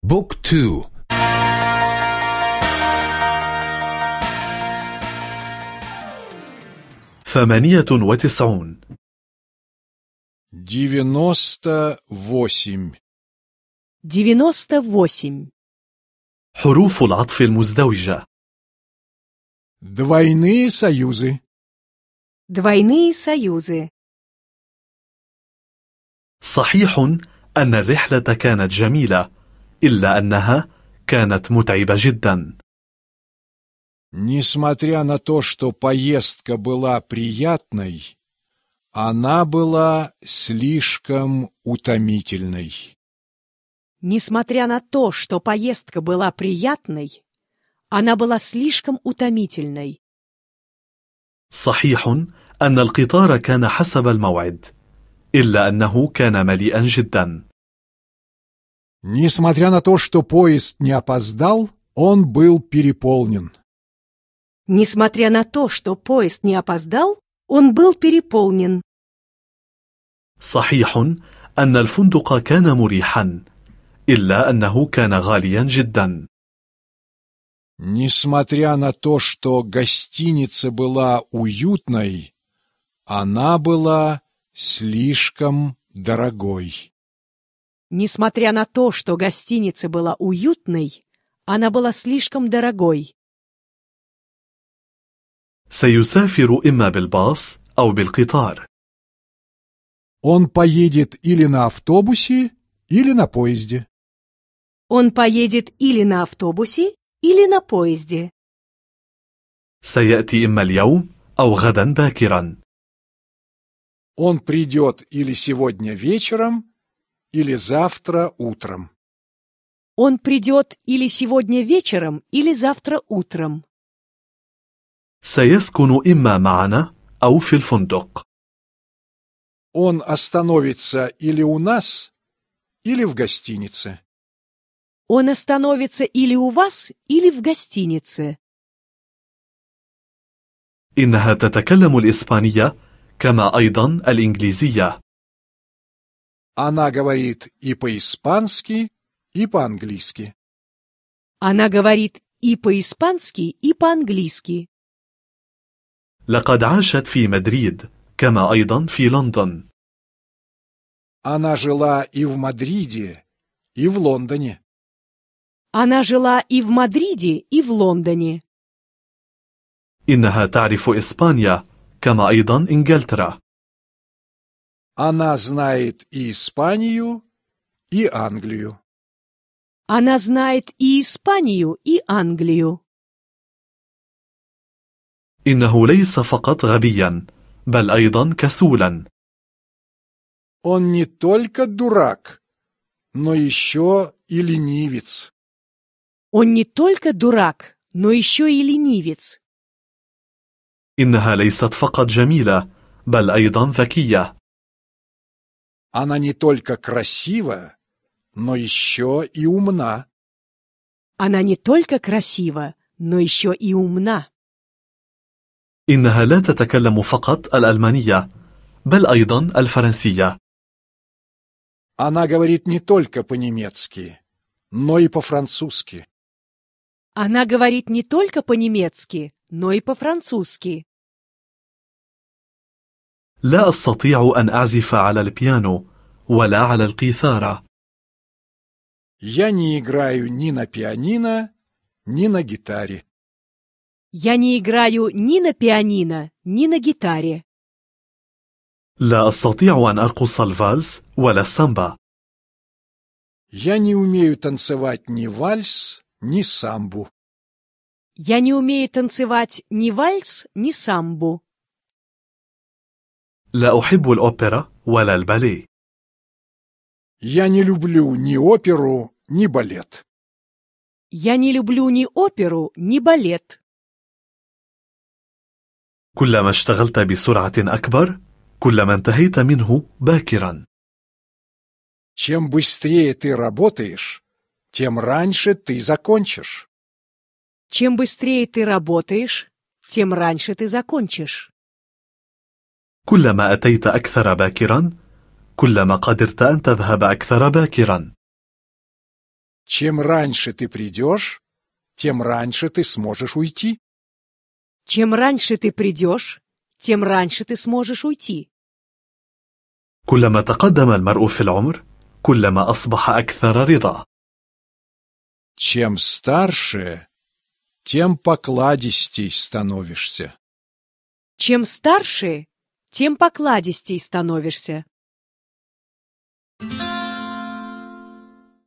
بوك 2. 98. 98. 98. حروف العطف المزدوجة. Двойные союзы. Двойные союзы. صحيح أن الرحلة كانت جميلة، إلا أنها كانت متعبة جدا. Несмотря на то, что поездка была приятной, она была слишком утомительной. Несмотря на то, что поездка была приятной, она была слишком утомительной. صحيح أن القطار كان حسب الموعد، إلا أنه كان مليئا جدا. Несмотря на то, что поезд не опоздал, он был переполнен. Несмотря на то, что поезд не опоздал, он был переполнен. صحيح أن الفندق كان مريحا، إلا أنه كان غاليا جدا. Несмотря на то, что гостиница была уютной, она была слишком дорогой. Несмотря на то, что гостиница была уютной, она была слишком дорогой. سيسافر إما بالباص أو بالقطار. Он поедет или на автобусе, или на поезде. Он поедет или на автобусе, или на поезде. سيأتي إما اليوم أو غدا باكرا. Он придет или сегодня вечером, или завтра утром. Он придет или сегодня вечером, или завтра утром. سيسكن إما معنا أو في الفندق. Он остановится или у нас, или в гостинице. Он остановится или у вас, или в гостинице. إنها تتكلم الإسبانية كما أيضا الإنجليزية. Она говорит и по-испански, и по-английски. Она говорит и по-испански, и по-английски. لقد عاشت في مدريد كما أيضا في لندن. Она жила и в Мадриде, и в Лондоне. Она жила и в Мадриде, и в Лондоне. إنها تعرف إسبانيا كما أيضا إنجلترا. Она знает и Испанию, и Англию. Она знает и Испанию, и Англию. إنه ليس فقط غبيا، بل أيضا كسولا. Он не только дурак, но еще и ленивец. Он не только дурак, но еще и ленивец. إنها ليست فقط جميلة، بل أيضا ذكية. Она не только красива, но еще и умна. Она не только красива, но еще и умна. إنها لا تتكلم فقط الألمانية، بل أيضا الفرنسية. Она говорит не только по-немецки, но и по-французски. Она говорит не только по-немецки, но и по-французски. لا أستطيع أن أعزف على البيانو ولا على القيثارة. Я не играю ни на пианино, ни на гитаре. Я не играю ни на пианино, ни на гитаре. لا أستطيع أن أرقص الفالس ولا السامبا. Я не умею танцевать ни вальс, ни самбу. Я не умею танцевать ни вальс, ни самбу. لا أحب الأوبرا ولا الباليه. Я не люблю ни оперу, ни балет. Я не люблю ни оперу, ни балет. كلما اشتغلت بسرعة أكبر، كلما انتهيت منه باكرا. Чем быстрее ты работаешь, тем раньше ты закончишь. Чем быстрее ты работаешь, тем раньше ты закончишь. كلما أتيت أكثر باكرا، كلما قدرت أن تذهب أكثر باكرا. Чем раньше ты придешь, тем раньше ты сможешь уйти. Чем раньше ты придешь, тем раньше ты сможешь уйти. كلما تقدم المرء في العمر كلما أصبح أكثر رضا. Чем старше, тем покладистей становишься. Чем старше, тем покладистей становишься.